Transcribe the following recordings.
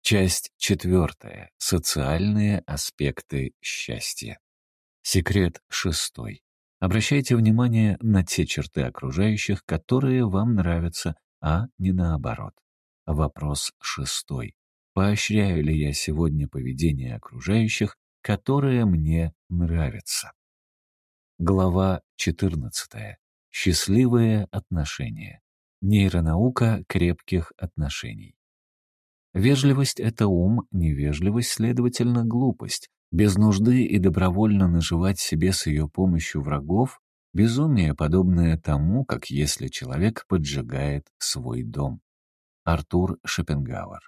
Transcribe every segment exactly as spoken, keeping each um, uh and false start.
Часть четвертая. Социальные аспекты счастья. Секрет шестой. Обращайте внимание на те черты окружающих, которые вам нравятся, а не наоборот. Вопрос шестой. Поощряю ли я сегодня поведение окружающих, которое мне нравится? Глава четырнадцатая. Счастливые отношения. Нейронаука крепких отношений. Вежливость — это ум, невежливость, следовательно, глупость. Без нужды и добровольно наживать себе с ее помощью врагов — безумие, подобное тому, как если человек поджигает свой дом. Артур Шопенгауэр.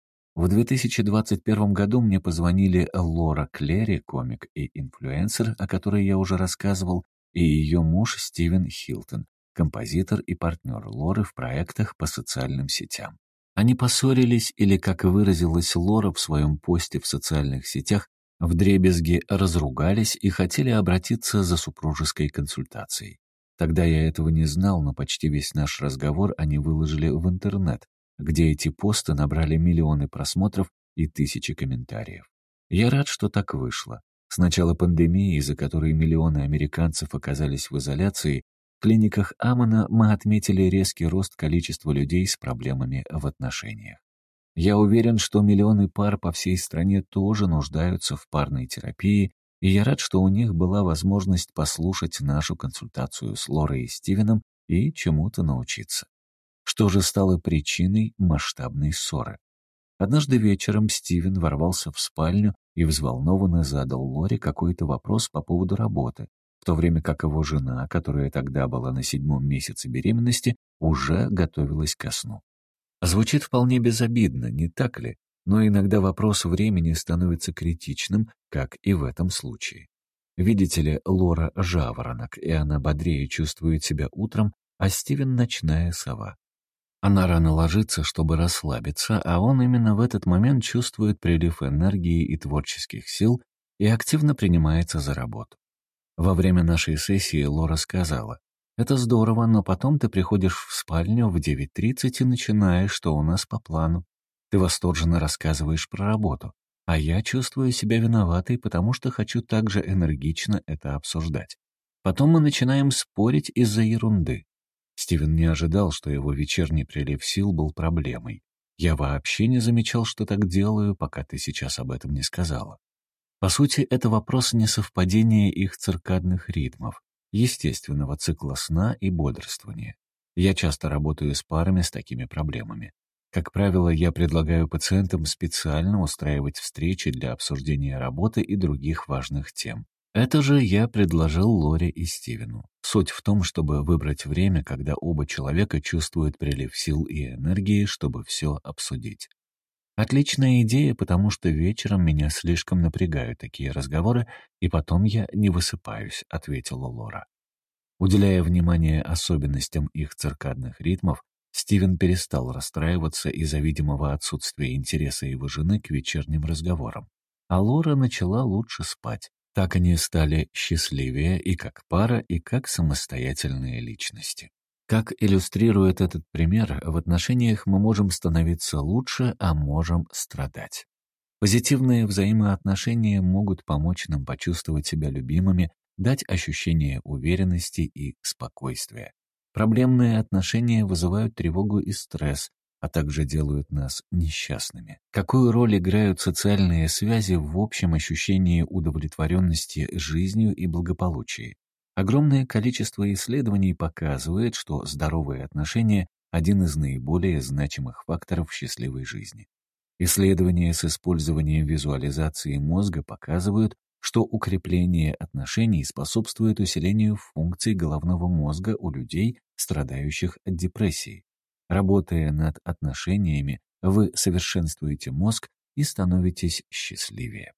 В две тысячи двадцать первом году мне позвонили Лора Клери, комик и инфлюенсер, о которой я уже рассказывал, и ее муж Стивен Хилтон, композитор и партнер Лоры в проектах по социальным сетям. Они поссорились, или, как выразилась Лора в своем посте в социальных сетях, вдребезги разругались и хотели обратиться за супружеской консультацией. Тогда я этого не знал, но почти весь наш разговор они выложили в интернет, где эти посты набрали миллионы просмотров и тысячи комментариев. Я рад, что так вышло. С начала пандемии, из-за которой миллионы американцев оказались в изоляции, в клиниках Амона мы отметили резкий рост количества людей с проблемами в отношениях. Я уверен, что миллионы пар по всей стране тоже нуждаются в парной терапии, и я рад, что у них была возможность послушать нашу консультацию с Лорой и Стивеном и чему-то научиться. Что же стало причиной масштабной ссоры? Однажды вечером Стивен ворвался в спальню и взволнованно задал Лоре какой-то вопрос по поводу работы, в то время как его жена, которая тогда была на седьмом месяце беременности, уже готовилась ко сну. Звучит вполне безобидно, не так ли? Но иногда вопрос времени становится критичным, как и в этом случае. Видите ли, Лора — жаворонок, и она бодрее чувствует себя утром, а Стивен — ночная сова. Она рано ложится, чтобы расслабиться, а он именно в этот момент чувствует прилив энергии и творческих сил и активно принимается за работу. Во время нашей сессии Лора сказала: «Это здорово, но потом ты приходишь в спальню в девять тридцать и начинаешь, что у нас по плану. Ты восторженно рассказываешь про работу, а я чувствую себя виноватой, потому что хочу также энергично это обсуждать. Потом мы начинаем спорить из-за ерунды». Стивен не ожидал, что его вечерний прилив сил был проблемой. «Я вообще не замечал, что так делаю, пока ты сейчас об этом не сказала». По сути, это вопрос несовпадения их циркадных ритмов, естественного цикла сна и бодрствования. Я часто работаю с парами с такими проблемами. Как правило, я предлагаю пациентам специально устраивать встречи для обсуждения работы и других важных тем. Это же я предложил Лоре и Стивену. Суть в том, чтобы выбрать время, когда оба человека чувствуют прилив сил и энергии, чтобы все обсудить. Отличная идея, потому что вечером меня слишком напрягают такие разговоры, и потом я не высыпаюсь, ответила Лора. Уделяя внимание особенностям их циркадных ритмов, Стивен перестал расстраиваться из-за видимого отсутствия интереса его жены к вечерним разговорам, а Лора начала лучше спать. Так они стали счастливее и как пара, и как самостоятельные личности. Как иллюстрирует этот пример, в отношениях мы можем становиться лучше, а можем страдать. Позитивные взаимоотношения могут помочь нам почувствовать себя любимыми, дать ощущение уверенности и спокойствия. Проблемные отношения вызывают тревогу и стресс, а также делают нас несчастными. Какую роль играют социальные связи в общем ощущении удовлетворенности жизнью и благополучия? Огромное количество исследований показывает, что здоровые отношения – один из наиболее значимых факторов счастливой жизни. Исследования с использованием визуализации мозга показывают, что укрепление отношений способствует усилению функций головного мозга у людей, страдающих от депрессии. Работая над отношениями, вы совершенствуете мозг и становитесь счастливее.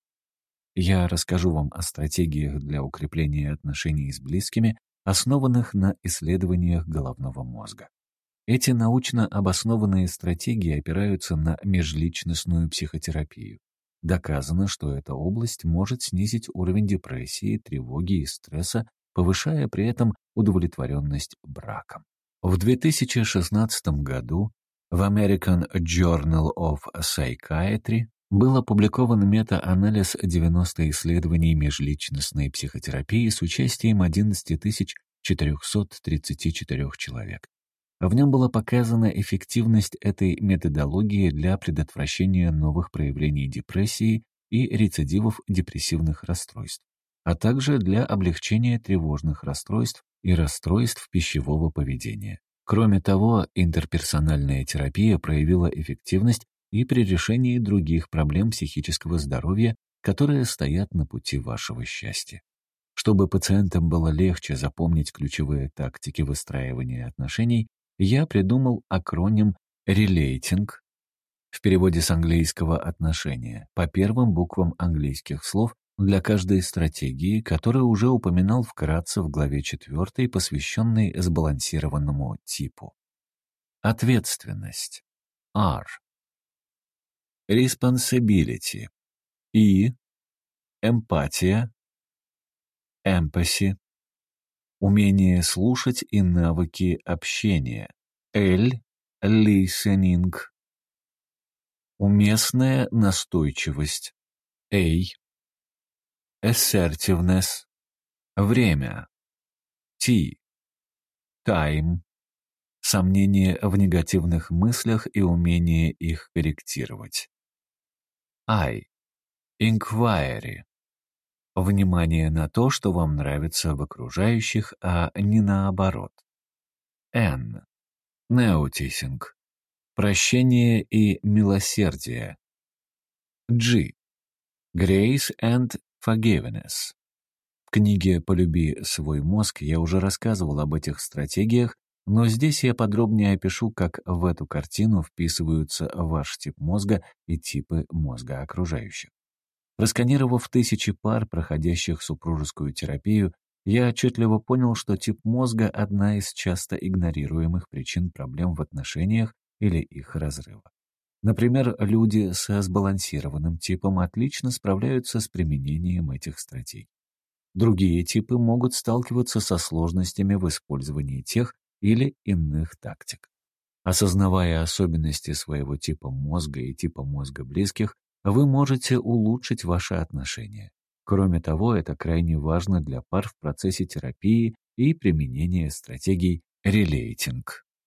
Я расскажу вам о стратегиях для укрепления отношений с близкими, основанных на исследованиях головного мозга. Эти научно обоснованные стратегии опираются на межличностную психотерапию. Доказано, что эта область может снизить уровень депрессии, тревоги и стресса, повышая при этом удовлетворенность браком. В две тысячи шестнадцатом году В American Journal of Psychiatry был опубликован мета-анализ девяноста исследований межличностной психотерапии с участием одиннадцати тысяч четырёхсот тридцати четырёх человек. В нем была показана эффективность этой методологии для предотвращения новых проявлений депрессии и рецидивов депрессивных расстройств, а также для облегчения тревожных расстройств и расстройств пищевого поведения. Кроме того, интерперсональная терапия проявила эффективность и при решении других проблем психического здоровья, которые стоят на пути вашего счастья. Чтобы пациентам было легче запомнить ключевые тактики выстраивания отношений, я придумал акроним «Relating», в переводе с английского «отношения», по первым буквам английских слов для каждой стратегии, которую уже упоминал вкратце в главе четвёртой, посвященной сбалансированному типу. Ответственность. R. Responsibility. E. Эмпатия. Empathy. Умение слушать и навыки общения. L. Listening. Уместная настойчивость. A. Assertiveness. Время. T. Time. Сомнение в негативных мыслях и умение их корректировать. I. Inquiry. Внимание на то, что вам нравится в окружающих, а не наоборот. N. Noticing. Прощение и милосердие. G. Grace and Forgiveness. В книге «Полюби свой мозг» я уже рассказывал об этих стратегиях, но здесь я подробнее опишу, как в эту картину вписываются ваш тип мозга и типы мозга окружающих. Просканировав тысячи пар, проходящих супружескую терапию, я отчетливо понял, что тип мозга — одна из часто игнорируемых причин проблем в отношениях или их разрыва. Например, люди со сбалансированным типом отлично справляются с применением этих стратегий. Другие типы могут сталкиваться со сложностями в использовании тех или иных тактик. Осознавая особенности своего типа мозга и типа мозга близких, вы можете улучшить ваши отношения. Кроме того, это крайне важно для пар в процессе терапии и применения стратегий relating.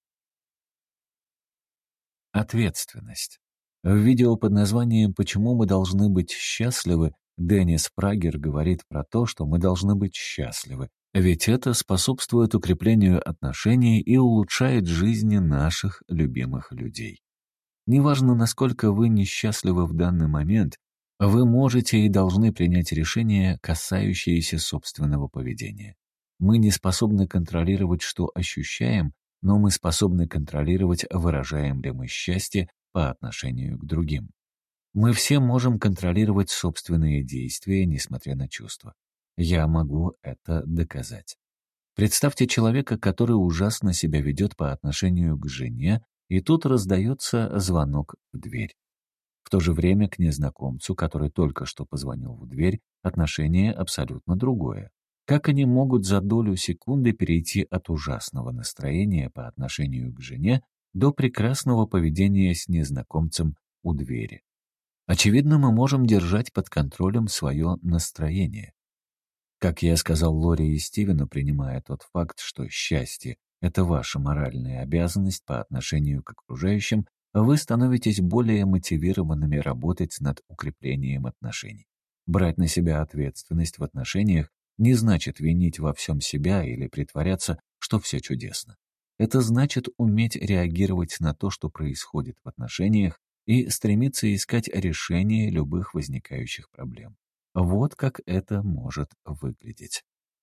Ответственность. В видео под названием «Почему мы должны быть счастливы» Деннис Прагер говорит про то, что мы должны быть счастливы, ведь это способствует укреплению отношений и улучшает жизни наших любимых людей. Неважно, насколько вы несчастливы в данный момент, вы можете и должны принять решение, касающееся собственного поведения. Мы не способны контролировать, что ощущаем, но мы способны контролировать, выражаем ли мы счастье по отношению к другим. Мы все можем контролировать собственные действия, несмотря на чувства. Я могу это доказать. Представьте человека, который ужасно себя ведет по отношению к жене, и тут раздается звонок в дверь. В то же время к незнакомцу, который только что позвонил в дверь, отношение абсолютно другое. Как они могут за долю секунды перейти от ужасного настроения по отношению к жене до прекрасного поведения с незнакомцем у двери? Очевидно, мы можем держать под контролем свое настроение. Как я сказал Лори и Стивену, принимая тот факт, что счастье — это ваша моральная обязанность по отношению к окружающим, вы становитесь более мотивированными работать над укреплением отношений. Брать на себя ответственность в отношениях не значит винить во всем себя или притворяться, что все чудесно. Это значит уметь реагировать на то, что происходит в отношениях, и стремиться искать решение любых возникающих проблем. Вот как это может выглядеть.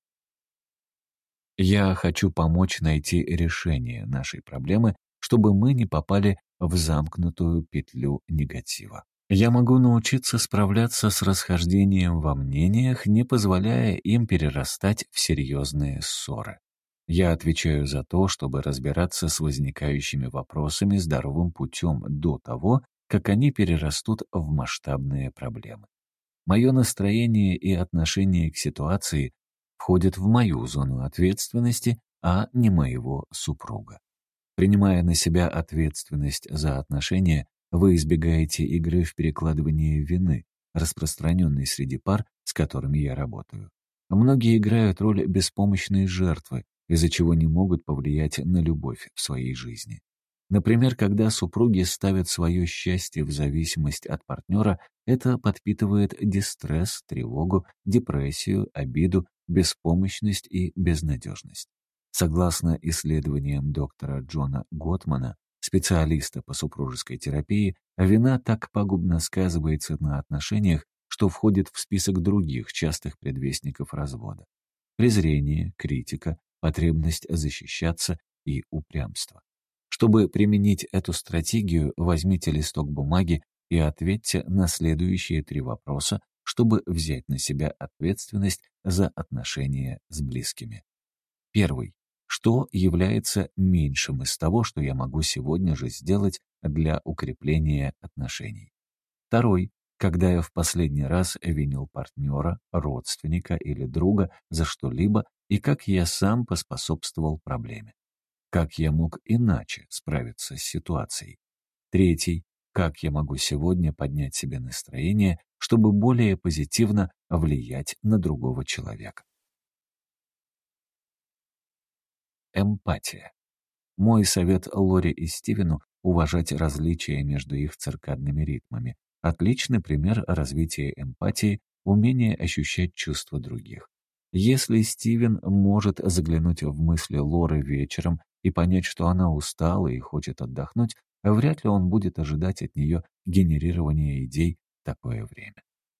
Я хочу помочь найти решение нашей проблемы, чтобы мы не попали в замкнутую петлю негатива. Я могу научиться справляться с расхождением во мнениях, не позволяя им перерастать в серьезные ссоры. Я отвечаю за то, чтобы разбираться с возникающими вопросами здоровым путем до того, как они перерастут в масштабные проблемы. Мое настроение и отношение к ситуации входят в мою зону ответственности, а не моего супруга. Принимая на себя ответственность за отношения, вы избегаете игры в перекладывание вины, распространенной среди пар, с которыми я работаю. Многие играют роль беспомощной жертвы, из-за чего не могут повлиять на любовь в своей жизни. Например, когда супруги ставят свое счастье в зависимость от партнера, это подпитывает дистресс, тревогу, депрессию, обиду, беспомощность и безнадежность. Согласно исследованиям доктора Джона Готмана, специалиста по супружеской терапии, вина так пагубно сказывается на отношениях, что входит в список других частых предвестников развода. Презрение, критика, потребность защищаться и упрямство. Чтобы применить эту стратегию, возьмите листок бумаги и ответьте на следующие три вопроса, чтобы взять на себя ответственность за отношения с близкими. Первый. Что является меньшим из того, что я могу сегодня же сделать для укрепления отношений? Второй. Когда я в последний раз винил партнера, родственника или друга за что-либо и как я сам поспособствовал проблеме? Как я мог иначе справиться с ситуацией? Третий. Как я могу сегодня поднять себе настроение, чтобы более позитивно влиять на другого человека? Эмпатия. Мой совет Лори и Стивену — уважать различия между их циркадными ритмами. Отличный пример развития эмпатии — умение ощущать чувства других. Если Стивен может заглянуть в мысли Лоры вечером и понять, что она устала и хочет отдохнуть, вряд ли он будет ожидать от нее генерирования идей в такое время.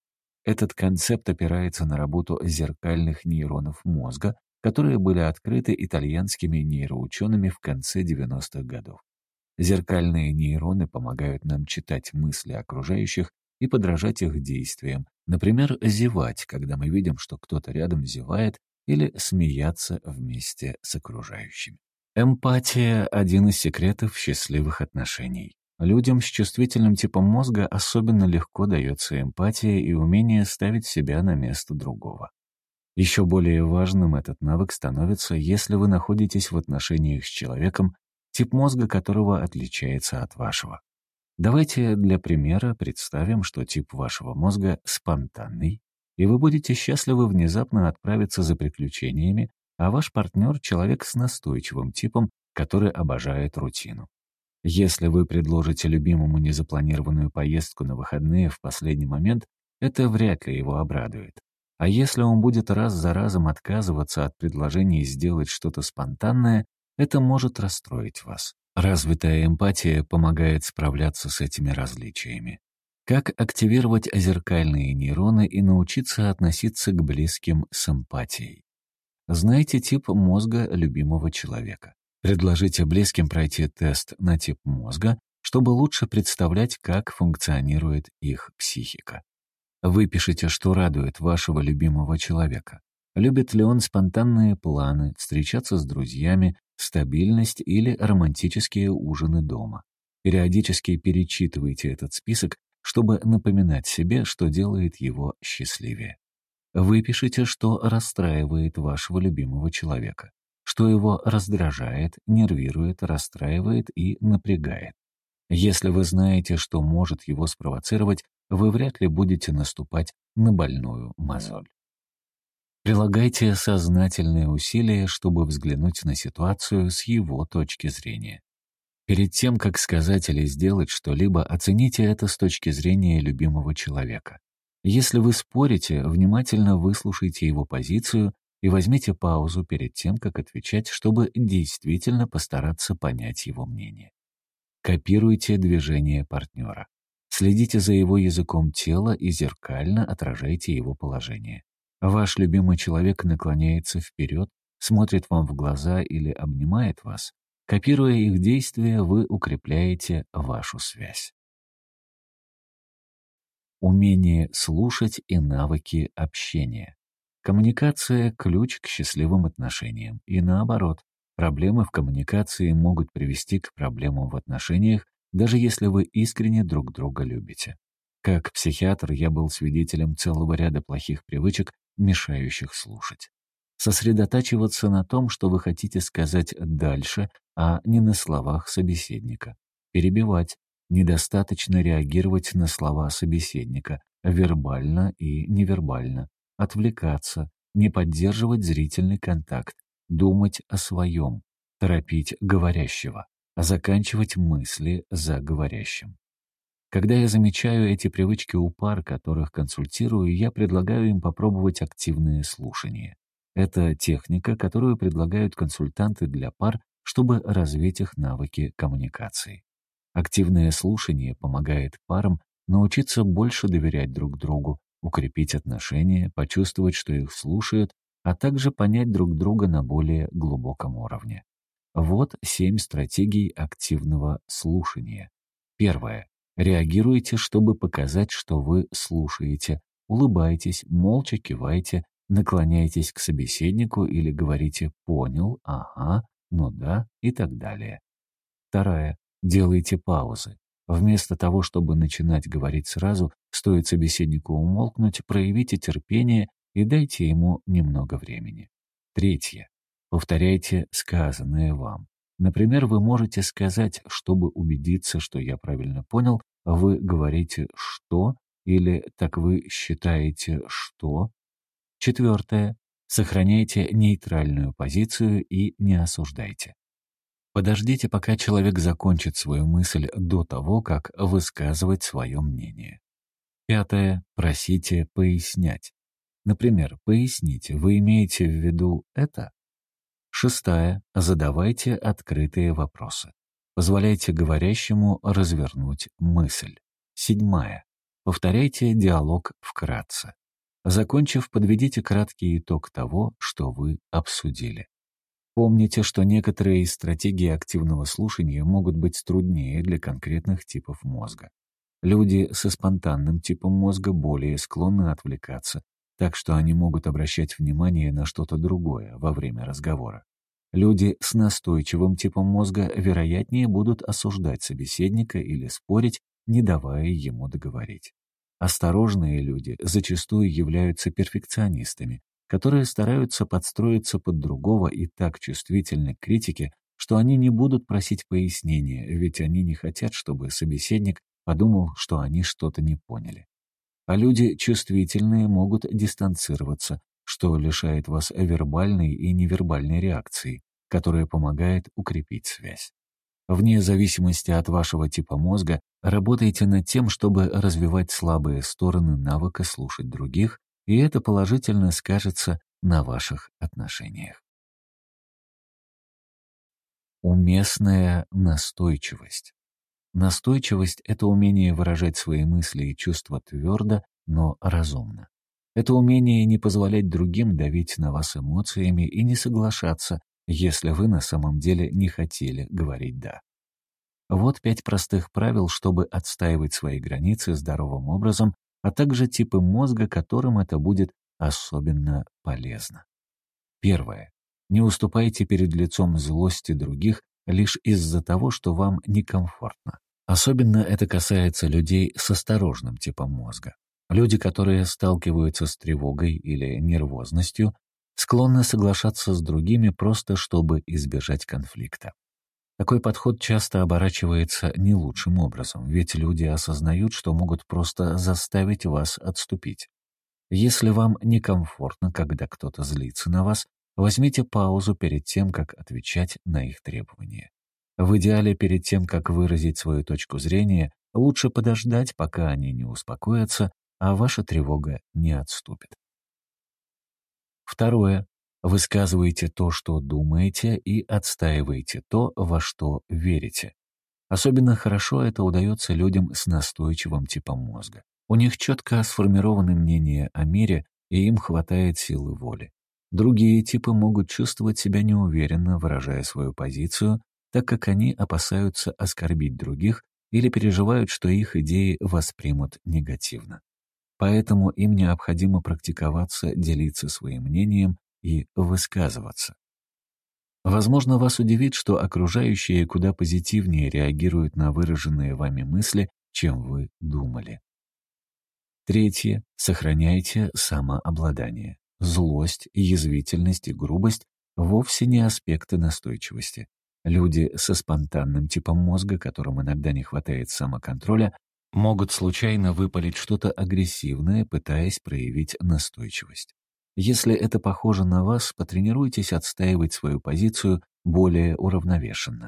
Этот концепт опирается на работу зеркальных нейронов мозга, которые были открыты итальянскими нейроучеными в конце девяностых годов. Зеркальные нейроны помогают нам читать мысли окружающих и подражать их действиям, например, зевать, когда мы видим, что кто-то рядом зевает, или смеяться вместе с окружающими. Эмпатия — один из секретов счастливых отношений. Людям с чувствительным типом мозга особенно легко дается эмпатия и умение ставить себя на место другого. Еще более важным этот навык становится, если вы находитесь в отношениях с человеком, тип мозга которого отличается от вашего. Давайте для примера представим, что тип вашего мозга спонтанный, и вы будете счастливы внезапно отправиться за приключениями, а ваш партнер — человек с настойчивым типом, который обожает рутину. Если вы предложите любимому незапланированную поездку на выходные в последний момент, это вряд ли его обрадует. А если он будет раз за разом отказываться от предложений сделать что-то спонтанное, это может расстроить вас. Развитая эмпатия помогает справляться с этими различиями. Как активировать зеркальные нейроны и научиться относиться к близким с эмпатией? Знайте тип мозга любимого человека. Предложите близким пройти тест на тип мозга, чтобы лучше представлять, как функционирует их психика. Выпишите, что радует вашего любимого человека. Любит ли он спонтанные планы, встречаться с друзьями, стабильность или романтические ужины дома. Периодически перечитывайте этот список, чтобы напоминать себе, что делает его счастливее. Выпишите, что расстраивает вашего любимого человека, что его раздражает, нервирует, расстраивает и напрягает. Если вы знаете, что может его спровоцировать, вы вряд ли будете наступать на больную мозоль. Прилагайте сознательные усилия, чтобы взглянуть на ситуацию с его точки зрения. Перед тем, как сказать или сделать что-либо, оцените это с точки зрения любимого человека. Если вы спорите, внимательно выслушайте его позицию и возьмите паузу перед тем, как отвечать, чтобы действительно постараться понять его мнение. Копируйте движения партнера. Следите за его языком тела и зеркально отражайте его положение. Ваш любимый человек наклоняется вперед, смотрит вам в глаза или обнимает вас. Копируя их действия, вы укрепляете вашу связь. Умение слушать и навыки общения. Коммуникация — ключ к счастливым отношениям. И наоборот, проблемы в коммуникации могут привести к проблемам в отношениях, даже если вы искренне друг друга любите. Как психиатр я был свидетелем целого ряда плохих привычек, мешающих слушать. Сосредотачиваться на том, что вы хотите сказать дальше, а не на словах собеседника. Перебивать. Недостаточно реагировать на слова собеседника, вербально и невербально. Отвлекаться. Не поддерживать зрительный контакт. Думать о своем. Торопить говорящего. Заканчивать мысли за говорящим. Когда я замечаю эти привычки у пар, которых консультирую, я предлагаю им попробовать активное слушание. Это техника, которую предлагают консультанты для пар, чтобы развить их навыки коммуникации. Активное слушание помогает парам научиться больше доверять друг другу, укрепить отношения, почувствовать, что их слушают, а также понять друг друга на более глубоком уровне. Вот семь стратегий активного слушания. Первое. Реагируйте, чтобы показать, что вы слушаете. Улыбайтесь, молча кивайте, наклоняйтесь к собеседнику или говорите «понял», «ага», «ну да» и так далее. Вторая. Делайте паузы. Вместо того, чтобы начинать говорить сразу, стоит собеседнику умолкнуть, проявите терпение и дайте ему немного времени. Третье. Повторяйте сказанное вам. Например, вы можете сказать, чтобы убедиться, что я правильно понял, вы говорите «что» или «так вы считаете, что». Четвертое. Сохраняйте нейтральную позицию и не осуждайте. Подождите, пока человек закончит свою мысль до того, как высказывать свое мнение. Пятое. Просите пояснять. Например, поясните, вы имеете в виду это? Шестая. Задавайте открытые вопросы. Позволяйте говорящему развернуть мысль. Седьмая. Повторяйте диалог вкратце. Закончив, подведите краткий итог того, что вы обсудили. Помните, что некоторые из стратегий активного слушания могут быть труднее для конкретных типов мозга. Люди со спонтанным типом мозга более склонны отвлекаться, так что они могут обращать внимание на что-то другое во время разговора. Люди с настойчивым типом мозга вероятнее будут осуждать собеседника или спорить, не давая ему договорить. Осторожные люди зачастую являются перфекционистами, которые стараются подстроиться под другого и так чувствительны к критике, что они не будут просить пояснения, ведь они не хотят, чтобы собеседник подумал, что они что-то не поняли. А люди чувствительные могут дистанцироваться, что лишает вас вербальной и невербальной реакции, которая помогает укрепить связь. Вне зависимости от вашего типа мозга, работайте над тем, чтобы развивать слабые стороны навыка слушать других, и это положительно скажется на ваших отношениях. Уместная настойчивость. Настойчивость — это умение выражать свои мысли и чувства твердо, но разумно. Это умение не позволять другим давить на вас эмоциями и не соглашаться, если вы на самом деле не хотели говорить «да». Вот пять простых правил, чтобы отстаивать свои границы здоровым образом, а также типы мозга, которым это будет особенно полезно. Первое. Не уступайте перед лицом злости других лишь из-за того, что вам некомфортно. Особенно это касается людей с осторожным типом мозга. Люди, которые сталкиваются с тревогой или нервозностью, склонны соглашаться с другими просто чтобы избежать конфликта. Такой подход часто оборачивается не лучшим образом, ведь люди осознают, что могут просто заставить вас отступить. Если вам некомфортно, когда кто-то злится на вас, возьмите паузу перед тем, как отвечать на их требования. В идеале, перед тем, как выразить свою точку зрения, лучше подождать, пока они не успокоятся, а ваша тревога не отступит. Второе. Высказывайте то, что думаете, и отстаивайте то, во что верите. Особенно хорошо это удается людям с настойчивым типом мозга. У них четко сформированы мнения о мире, и им хватает силы воли. Другие типы могут чувствовать себя неуверенно, выражая свою позицию, так как они опасаются оскорбить других или переживают, что их идеи воспримут негативно. Поэтому им необходимо практиковаться, делиться своим мнением и высказываться. Возможно, вас удивит, что окружающие куда позитивнее реагируют на выраженные вами мысли, чем вы думали. Третье. Сохраняйте самообладание. Злость, язвительность и грубость вовсе не аспекты настойчивости. Люди со спонтанным типом мозга, которым иногда не хватает самоконтроля, могут случайно выпалить что-то агрессивное, пытаясь проявить настойчивость. Если это похоже на вас, потренируйтесь отстаивать свою позицию более уравновешенно.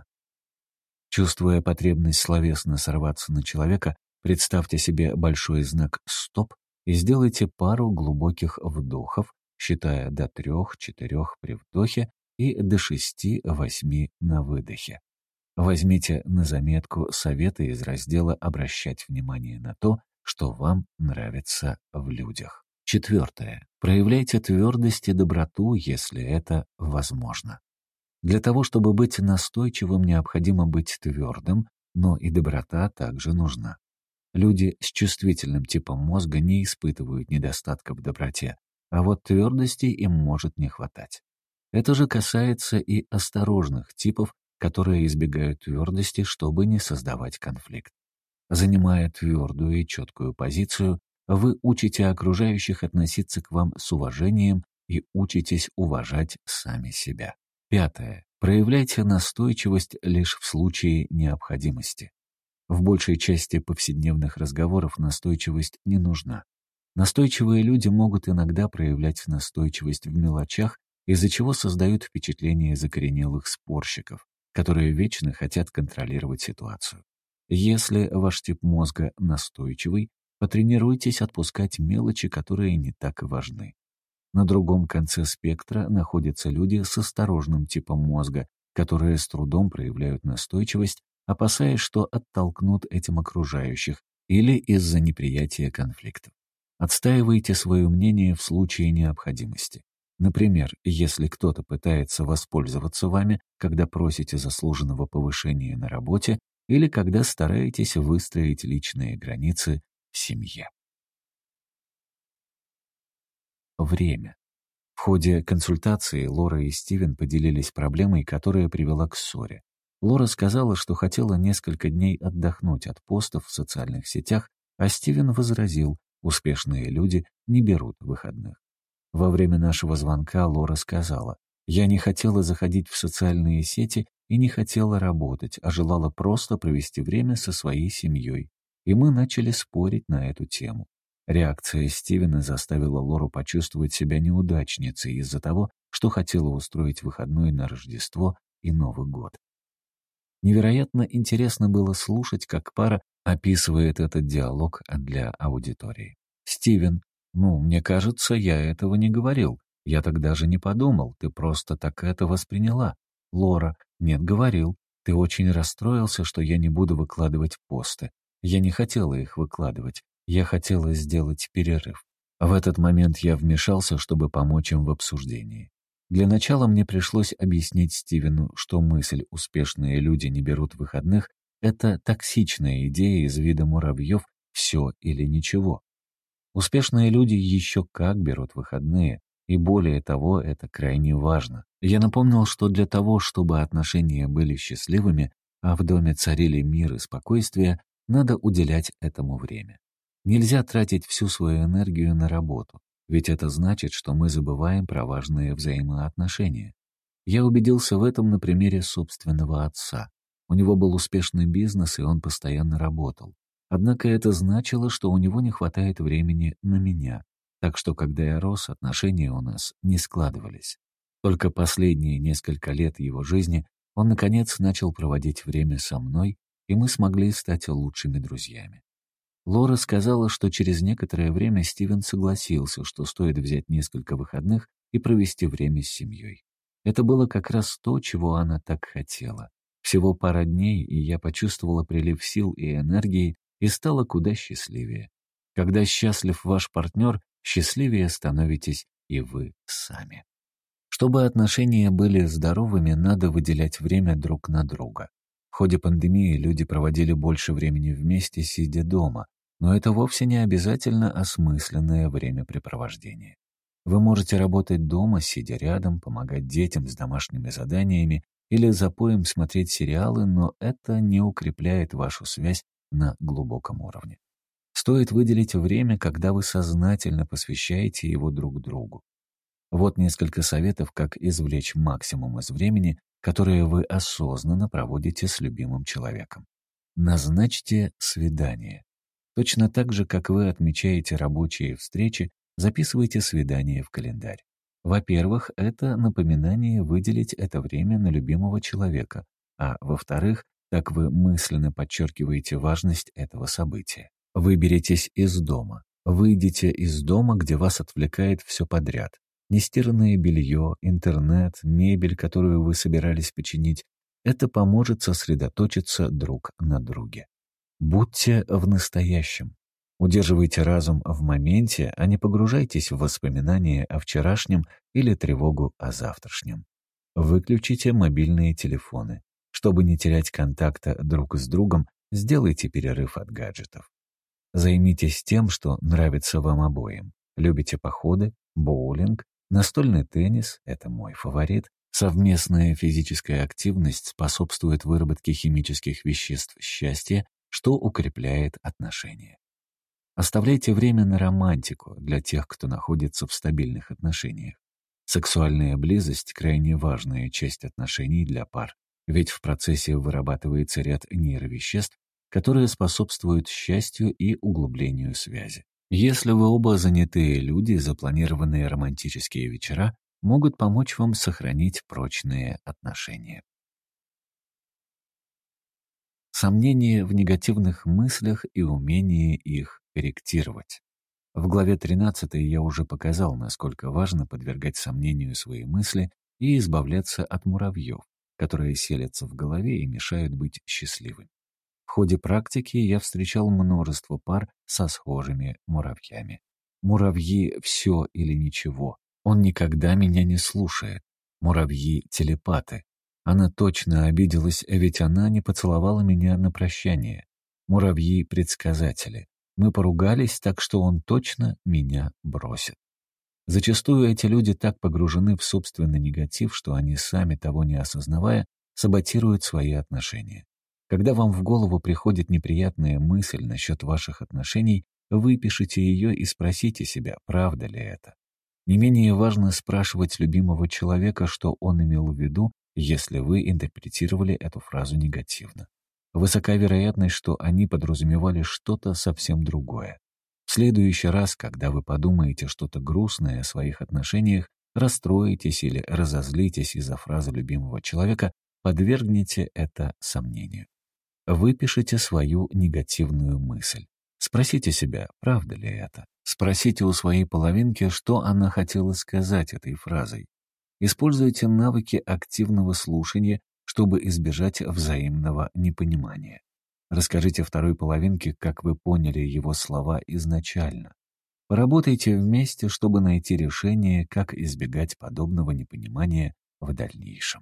Чувствуя потребность словесно сорваться на человека, представьте себе большой знак «стоп» и сделайте пару глубоких вдохов, считая до трех-четырех при вдохе и до шести-восьми на выдохе. Возьмите на заметку советы из раздела «Обращать внимание на то, что вам нравится в людях». Четвертое. Проявляйте твердость и доброту, если это возможно. Для того, чтобы быть настойчивым, необходимо быть твердым, но и доброта также нужна. Люди с чувствительным типом мозга не испытывают недостатка в доброте, а вот твердости им может не хватать. Это же касается и осторожных типов, которые избегают твердости, чтобы не создавать конфликт. Занимая твердую и четкую позицию, вы учите окружающих относиться к вам с уважением и учитесь уважать сами себя. Пятое. Проявляйте настойчивость лишь в случае необходимости. В большей части повседневных разговоров настойчивость не нужна. Настойчивые люди могут иногда проявлять настойчивость в мелочах, из-за чего создают впечатление закоренелых спорщиков, которые вечно хотят контролировать ситуацию. Если ваш тип мозга настойчивый, потренируйтесь отпускать мелочи, которые не так важны. На другом конце спектра находятся люди с осторожным типом мозга, которые с трудом проявляют настойчивость, опасаясь, что оттолкнут этим окружающих или из-за неприятия конфликтов. Отстаивайте свое мнение в случае необходимости. Например, если кто-то пытается воспользоваться вами, когда просите заслуженного повышения на работе или когда стараетесь выстроить личные границы в семье. Время. В ходе консультации Лора и Стивен поделились проблемой, которая привела к ссоре. Лора сказала, что хотела несколько дней отдохнуть от постов в социальных сетях, а Стивен возразил, успешные люди не берут выходных. Во время нашего звонка Лора сказала, «Я не хотела заходить в социальные сети и не хотела работать, а желала просто провести время со своей семьей». И мы начали спорить на эту тему. Реакция Стивена заставила Лору почувствовать себя неудачницей из-за того, что хотела устроить выходной на Рождество и Новый год. Невероятно интересно было слушать, как пара описывает этот диалог для аудитории. Стивен: «Ну, мне кажется, я этого не говорил. Я так даже не подумал, ты просто так это восприняла». Лора: «Нет, говорил. Ты очень расстроился, что я не буду выкладывать посты. Я не хотела их выкладывать. Я хотела сделать перерыв». В этот момент я вмешался, чтобы помочь им в обсуждении. Для начала мне пришлось объяснить Стивену, что мысль «успешные люди не берут выходных» — это токсичная идея из вида муравьев «все или ничего». Успешные люди еще как берут выходные, и более того, это крайне важно. Я напомнил, что для того, чтобы отношения были счастливыми, а в доме царили мир и спокойствие, надо уделять этому время. Нельзя тратить всю свою энергию на работу, ведь это значит, что мы забываем про важные взаимоотношения. Я убедился в этом на примере собственного отца. У него был успешный бизнес, и он постоянно работал. Однако это значило, что у него не хватает времени на меня. Так что, когда я рос, отношения у нас не складывались. Только последние несколько лет его жизни он, наконец, начал проводить время со мной, и мы смогли стать лучшими друзьями. Лора сказала, что через некоторое время Стивен согласился, что стоит взять несколько выходных и провести время с семьей. Это было как раз то, чего она так хотела. Всего пара дней, и я почувствовала прилив сил и энергии и стала куда счастливее. Когда счастлив ваш партнер, счастливее становитесь и вы сами. Чтобы отношения были здоровыми, надо выделять время друг на друга. В ходе пандемии люди проводили больше времени вместе, сидя дома, но это вовсе не обязательно осмысленное времяпрепровождение. Вы можете работать дома, сидя рядом, помогать детям с домашними заданиями или за поем смотреть сериалы, но это не укрепляет вашу связь на глубоком уровне. Стоит выделить время, когда вы сознательно посвящаете его друг другу. Вот несколько советов, как извлечь максимум из времени, которое вы осознанно проводите с любимым человеком. Назначьте свидание. Точно так же, как вы отмечаете рабочие встречи, записывайте свидание в календарь. Во-первых, это напоминание выделить это время на любимого человека, а во-вторых, так вы мысленно подчеркиваете важность этого события. Выберитесь из дома. Выйдите из дома, где вас отвлекает все подряд. Нестиранное белье, интернет, мебель, которую вы собирались починить. Это поможет сосредоточиться друг на друге. Будьте в настоящем. Удерживайте разум в моменте, а не погружайтесь в воспоминания о вчерашнем или тревогу о завтрашнем. Выключите мобильные телефоны. Чтобы не терять контакта друг с другом, сделайте перерыв от гаджетов. Займитесь тем, что нравится вам обоим. Любите походы, боулинг, настольный теннис — это мой фаворит. Совместная физическая активность способствует выработке химических веществ счастья, что укрепляет отношения. Оставляйте время на романтику для тех, кто находится в стабильных отношениях. Сексуальная близость — крайне важная часть отношений для пар, ведь в процессе вырабатывается ряд нейровеществ, которые способствуют счастью и углублению связи. Если вы оба занятые люди, запланированные романтические вечера могут помочь вам сохранить прочные отношения. Сомнения в негативных мыслях и умение их корректировать. В главе тринадцатой я уже показал, насколько важно подвергать сомнению свои мысли и избавляться от муравьев, которые селятся в голове и мешают быть счастливым. В ходе практики я встречал множество пар со схожими муравьями. Муравьи — все или ничего. Он никогда меня не слушает. Муравьи — телепаты. Она точно обиделась, ведь она не поцеловала меня на прощание. Муравьи — предсказатели. Мы поругались, так что он точно меня бросит. Зачастую эти люди так погружены в собственный негатив, что они, сами того не осознавая, саботируют свои отношения. Когда вам в голову приходит неприятная мысль насчет ваших отношений, выпишите ее и спросите себя, правда ли это. Не менее важно спрашивать любимого человека, что он имел в виду, если вы интерпретировали эту фразу негативно. Высока вероятность, что они подразумевали что-то совсем другое. В следующий раз, когда вы подумаете что-то грустное о своих отношениях, расстроитесь или разозлитесь из-за фразы любимого человека, подвергните это сомнению. Выпишите свою негативную мысль. Спросите себя, правда ли это. Спросите у своей половинки, что она хотела сказать этой фразой. Используйте навыки активного слушания, чтобы избежать взаимного непонимания. Расскажите второй половинке, как вы поняли его слова изначально. Поработайте вместе, чтобы найти решение, как избегать подобного непонимания в дальнейшем.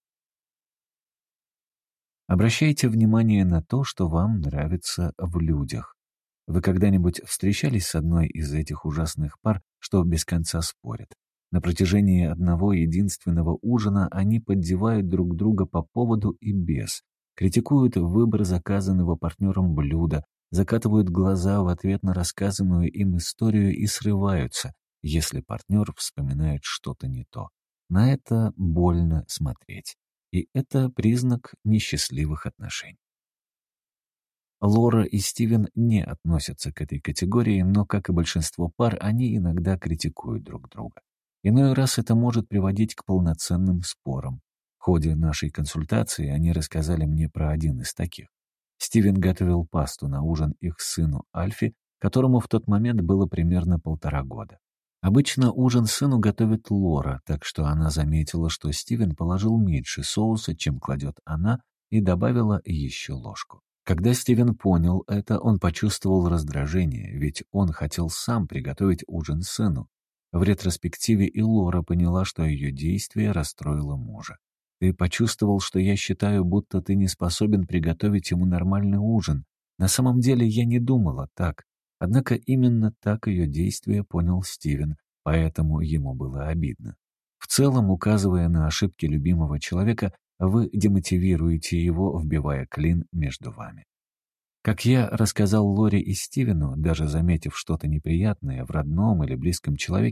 Обращайте внимание на то, что вам нравится в людях. Вы когда-нибудь встречались с одной из этих ужасных пар, что без конца спорят? На протяжении одного единственного ужина они поддевают друг друга по поводу и без, критикуют выбор заказанного партнером блюда, закатывают глаза в ответ на рассказанную им историю и срываются, если партнер вспоминает что-то не то. На это больно смотреть. И это признак несчастливых отношений. Лора и Стивен не относятся к этой категории, но, как и большинство пар, они иногда критикуют друг друга. Иной раз это может приводить к полноценным спорам. В ходе нашей консультации они рассказали мне про один из таких. Стивен готовил пасту на ужин их сыну Альфи, которому в тот момент было примерно полтора года. Обычно ужин сыну готовит Лора, так что она заметила, что Стивен положил меньше соуса, чем кладет она, и добавила еще ложку. Когда Стивен понял это, он почувствовал раздражение, ведь он хотел сам приготовить ужин сыну. В ретроспективе и Лора поняла, что ее действие расстроило мужа. «Ты почувствовал, что я считаю, будто ты не способен приготовить ему нормальный ужин. На самом деле я не думала так». Однако именно так ее действие понял Стивен, поэтому ему было обидно. В целом, указывая на ошибки любимого человека, вы демотивируете его, вбивая клин между вами. Как я рассказал Лоре и Стивену, даже заметив что-то неприятное в родном или близком человеке,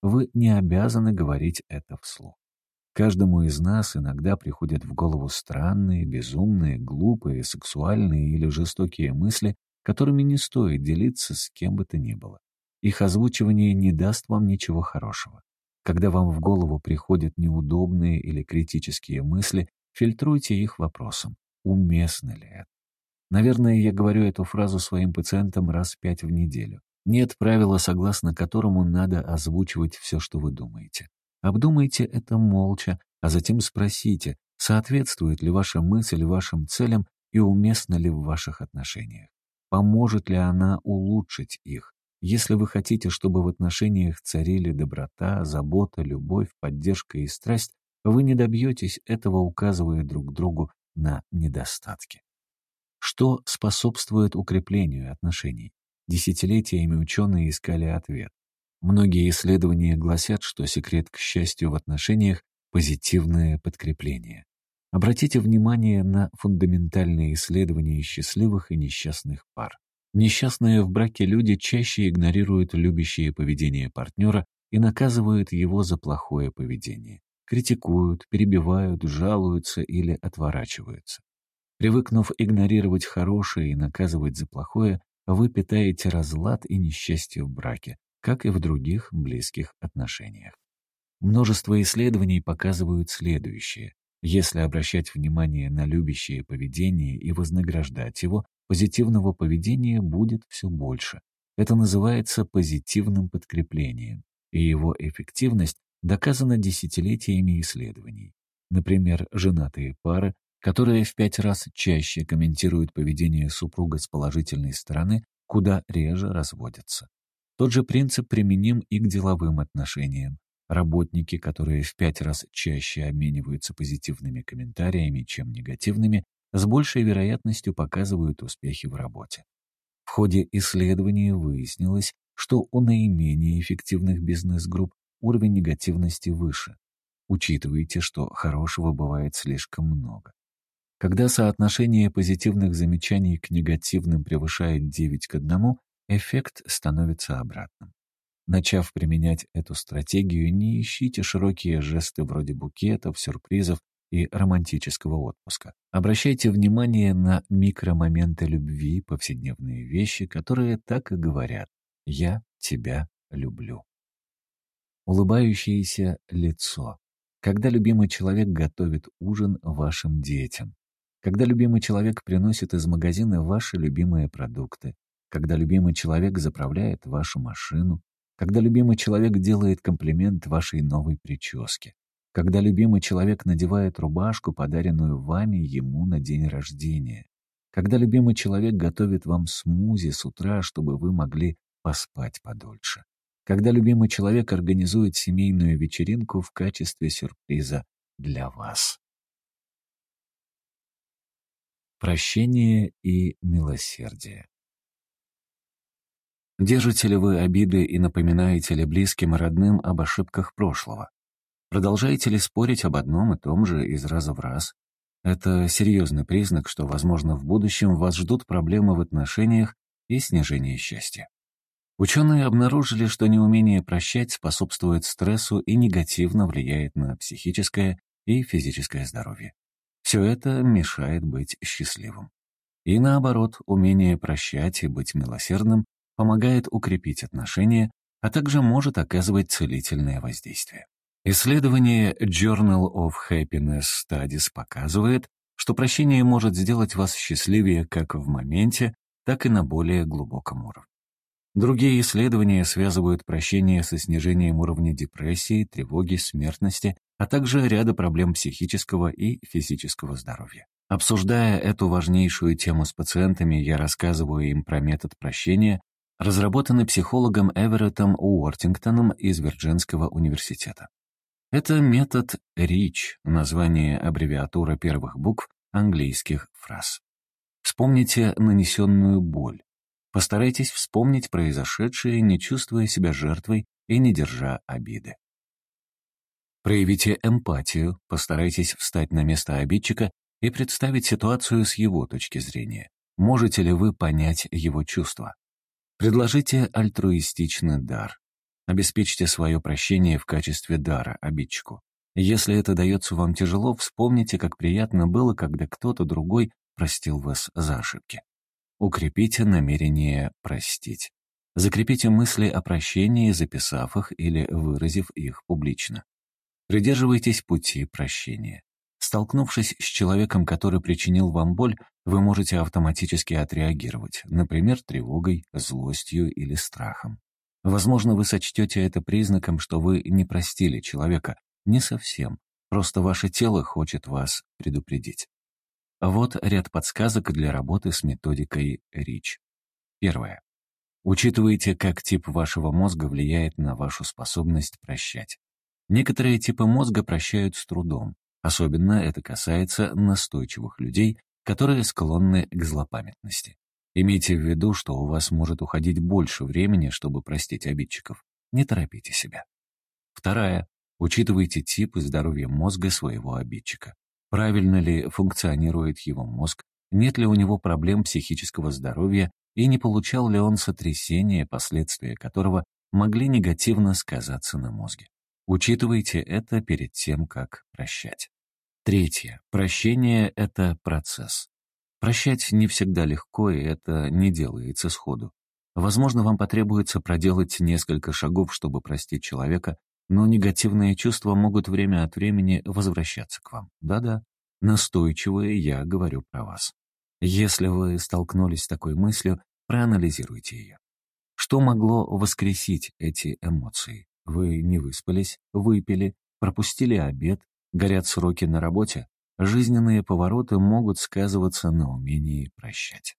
вы не обязаны говорить это вслух. Каждому из нас иногда приходят в голову странные, безумные, глупые, сексуальные или жестокие мысли, которыми не стоит делиться с кем бы то ни было. Их озвучивание не даст вам ничего хорошего. Когда вам в голову приходят неудобные или критические мысли, фильтруйте их вопросом: уместно ли это? Наверное, я говорю эту фразу своим пациентам раз пять в неделю. Нет правила, согласно которому надо озвучивать все, что вы думаете. Обдумайте это молча, а затем спросите, соответствует ли ваша мысль вашим целям и уместна ли в ваших отношениях. Поможет ли она улучшить их? Если вы хотите, чтобы в отношениях царили доброта, забота, любовь, поддержка и страсть, вы не добьетесь этого, указывая друг другу на недостатки. Что способствует укреплению отношений? Десятилетиями ученые искали ответ. Многие исследования гласят, что секрет к счастью в отношениях — позитивное подкрепление. Обратите внимание на фундаментальные исследования счастливых и несчастных пар. Несчастные в браке люди чаще игнорируют любящее поведение партнера и наказывают его за плохое поведение. Критикуют, перебивают, жалуются или отворачиваются. Привыкнув игнорировать хорошее и наказывать за плохое, вы питаете разлад и несчастье в браке, как и в других близких отношениях. Множество исследований показывают следующее. Если обращать внимание на любящее поведение и вознаграждать его, позитивного поведения будет все больше. Это называется позитивным подкреплением, и его эффективность доказана десятилетиями исследований. Например, женатые пары, которые в пять раз чаще комментируют поведение супруга с положительной стороны, куда реже разводятся. Тот же принцип применим и к деловым отношениям. Работники, которые в пять раз чаще обмениваются позитивными комментариями, чем негативными, с большей вероятностью показывают успехи в работе. В ходе исследования выяснилось, что у наименее эффективных бизнес-групп уровень негативности выше. Учитывайте, что хорошего бывает слишком много. Когда соотношение позитивных замечаний к негативным превышает девять к одному, эффект становится обратным. Начав применять эту стратегию, не ищите широкие жесты вроде букетов, сюрпризов и романтического отпуска. Обращайте внимание на микромоменты любви, повседневные вещи, которые так и говорят: «Я тебя люблю». Улыбающееся лицо. Когда любимый человек готовит ужин вашим детям. Когда любимый человек приносит из магазина ваши любимые продукты. Когда любимый человек заправляет вашу машину. Когда любимый человек делает комплимент вашей новой прическе. Когда любимый человек надевает рубашку, подаренную вами ему на день рождения. Когда любимый человек готовит вам смузи с утра, чтобы вы могли поспать подольше. Когда любимый человек организует семейную вечеринку в качестве сюрприза для вас. Прощение и милосердие. Держите ли вы обиды и напоминаете ли близким и родным об ошибках прошлого? Продолжаете ли спорить об одном и том же из раза в раз? Это серьезный признак, что, возможно, в будущем вас ждут проблемы в отношениях и снижение счастья. Ученые обнаружили, что неумение прощать способствует стрессу и негативно влияет на психическое и физическое здоровье. Все это мешает быть счастливым. И наоборот, умение прощать и быть милосердным помогает укрепить отношения, а также может оказывать целительное воздействие. Исследование Journal of Happiness Studies показывает, что прощение может сделать вас счастливее как в моменте, так и на более глубоком уровне. Другие исследования связывают прощение со снижением уровня депрессии, тревоги, смертности, а также ряда проблем психического и физического здоровья. Обсуждая эту важнейшую тему с пациентами, я рассказываю им про метод прощения, разработанный психологом Эвереттом Уортингтоном из Вирджинского университета. Это метод рич, название аббревиатура первых букв английских фраз. Вспомните нанесенную боль. Постарайтесь вспомнить произошедшее, не чувствуя себя жертвой и не держа обиды. Проявите эмпатию, постарайтесь встать на место обидчика и представить ситуацию с его точки зрения. Можете ли вы понять его чувства? Предложите альтруистичный дар. Обеспечьте свое прощение в качестве дара обидчику. Если это дается вам тяжело, вспомните, как приятно было, когда кто-то другой простил вас за ошибки. Укрепите намерение простить. Закрепите мысли о прощении, записав их или выразив их публично. Придерживайтесь пути прощения. Столкнувшись с человеком, который причинил вам боль, вы можете автоматически отреагировать, например, тревогой, злостью или страхом. Возможно, вы сочтете это признаком, что вы не простили человека. Не совсем. Просто ваше тело хочет вас предупредить. Вот ряд подсказок для работы с методикой рич. Первое. Учитывайте, как тип вашего мозга влияет на вашу способность прощать. Некоторые типы мозга прощают с трудом. Особенно это касается настойчивых людей, которые склонны к злопамятности. Имейте в виду, что у вас может уходить больше времени, чтобы простить обидчиков. Не торопите себя. Вторая. Учитывайте тип и здоровье мозга своего обидчика. Правильно ли функционирует его мозг, нет ли у него проблем психического здоровья и не получал ли он сотрясения, последствия которого могли негативно сказаться на мозге. Учитывайте это перед тем, как прощать. Третье. Прощение — это процесс. Прощать не всегда легко, и это не делается сходу. Возможно, вам потребуется проделать несколько шагов, чтобы простить человека, но негативные чувства могут время от времени возвращаться к вам. Да-да, настойчивые я говорю про вас. Если вы столкнулись с такой мыслью, проанализируйте ее. Что могло воскресить эти эмоции? Вы не выспались, выпили, пропустили обед, горят сроки на работе? Жизненные повороты могут сказываться на умении прощать.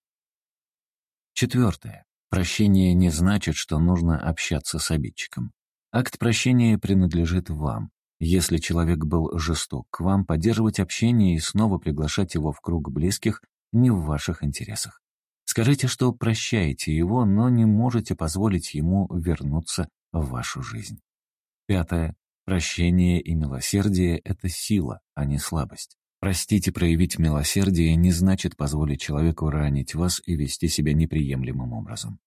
Четвертое. Прощение не значит, что нужно общаться с обидчиком. Акт прощения принадлежит вам. Если человек был жесток к вам, поддерживать общение и снова приглашать его в круг близких не в ваших интересах. Скажите, что прощаете его, но не можете позволить ему вернуться в вашу жизнь. Пятое. Прощение и милосердие — это сила, а не слабость. Простить и проявить милосердие не значит позволить человеку ранить вас и вести себя неприемлемым образом.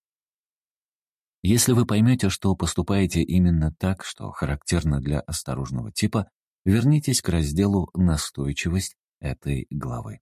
Если вы поймете, что поступаете именно так, что характерно для осторожного типа, вернитесь к разделу «Настойчивость» этой главы.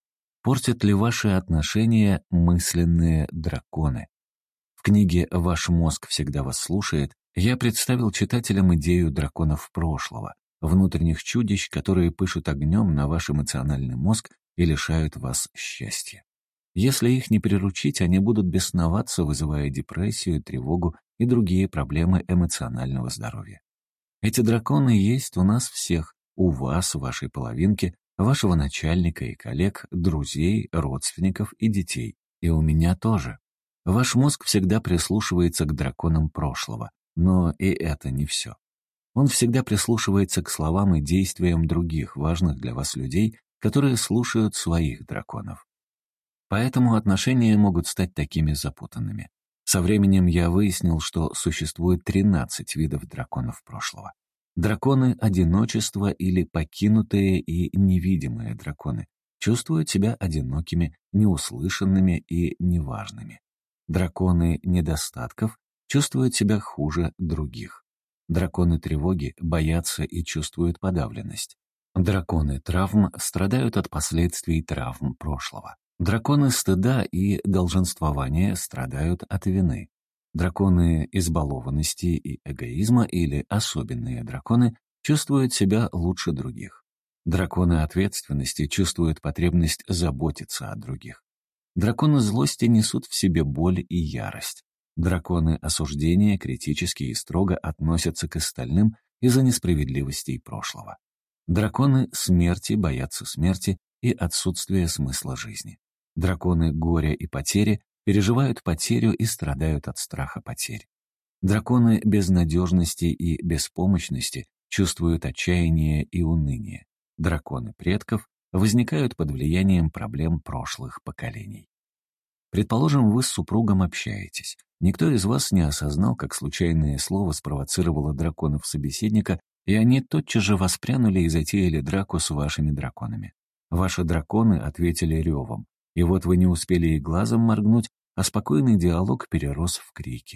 Портят ли ваши отношения мысленные драконы? В книге «Ваш мозг всегда вас слушает» я представил читателям идею драконов прошлого, внутренних чудищ, которые пышут огнем на ваш эмоциональный мозг и лишают вас счастья. Если их не приручить, они будут бесноваться, вызывая депрессию, тревогу и другие проблемы эмоционального здоровья. Эти драконы есть у нас всех, у вас, вашей половинки, вашего начальника и коллег, друзей, родственников и детей. И у меня тоже. Ваш мозг всегда прислушивается к драконам прошлого, но и это не все. Он всегда прислушивается к словам и действиям других важных для вас людей, которые слушают своих драконов. Поэтому отношения могут стать такими запутанными. Со временем я выяснил, что существует тринадцать видов драконов прошлого. Драконы одиночества или покинутые и невидимые драконы чувствуют себя одинокими, неуслышанными и неважными. Драконы недостатков чувствуют себя хуже других. Драконы тревоги боятся и чувствуют подавленность. Драконы травм страдают от последствий травм прошлого. Драконы стыда и долженствования страдают от вины. Драконы избалованности и эгоизма или особенные драконы чувствуют себя лучше других. Драконы ответственности чувствуют потребность заботиться о других. Драконы злости несут в себе боль и ярость. Драконы осуждения критически и строго относятся к остальным из-за несправедливостей прошлого. Драконы смерти боятся смерти и отсутствия смысла жизни. Драконы горя и потери переживают потерю и страдают от страха потерь. Драконы безнадежности и беспомощности чувствуют отчаяние и уныние. Драконы предков возникают под влиянием проблем прошлых поколений. Предположим, вы с супругом общаетесь. Никто из вас не осознал, как случайное слово спровоцировало драконов собеседника, и они тотчас же воспрянули и затеяли драку с вашими драконами. Ваши драконы ответили ревом. И вот вы не успели и глазом моргнуть, а спокойный диалог перерос в крики.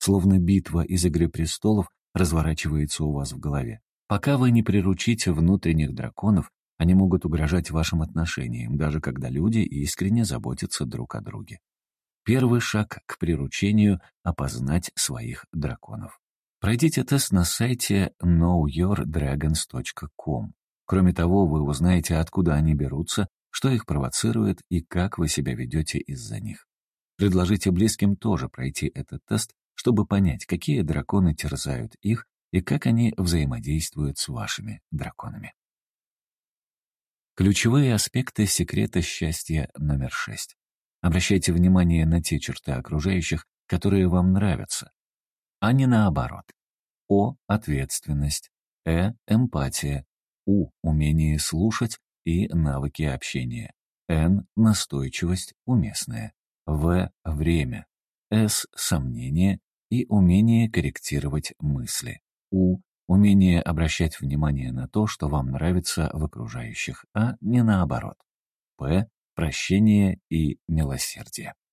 Словно битва из «Игры престолов» разворачивается у вас в голове. Пока вы не приручите внутренних драконов, они могут угрожать вашим отношениям, даже когда люди искренне заботятся друг о друге. Первый шаг к приручению — опознать своих драконов. Пройдите тест на сайте ноу йор драгонс точка ком. Кроме того, вы узнаете, откуда они берутся, что их провоцирует и как вы себя ведете из-за них. Предложите близким тоже пройти этот тест, чтобы понять, какие драконы терзают их и как они взаимодействуют с вашими драконами. Ключевые аспекты секрета счастья номер шесть. Обращайте внимание на те черты окружающих, которые вам нравятся, а не наоборот. О — ответственность, Э — эмпатия, У — умение слушать и навыки общения, Н — настойчивость, уместная, В — время, С — сомнение и умение корректировать мысли, У — умение обращать внимание на то, что вам нравится в окружающих, а не наоборот, П — прощение и милосердие.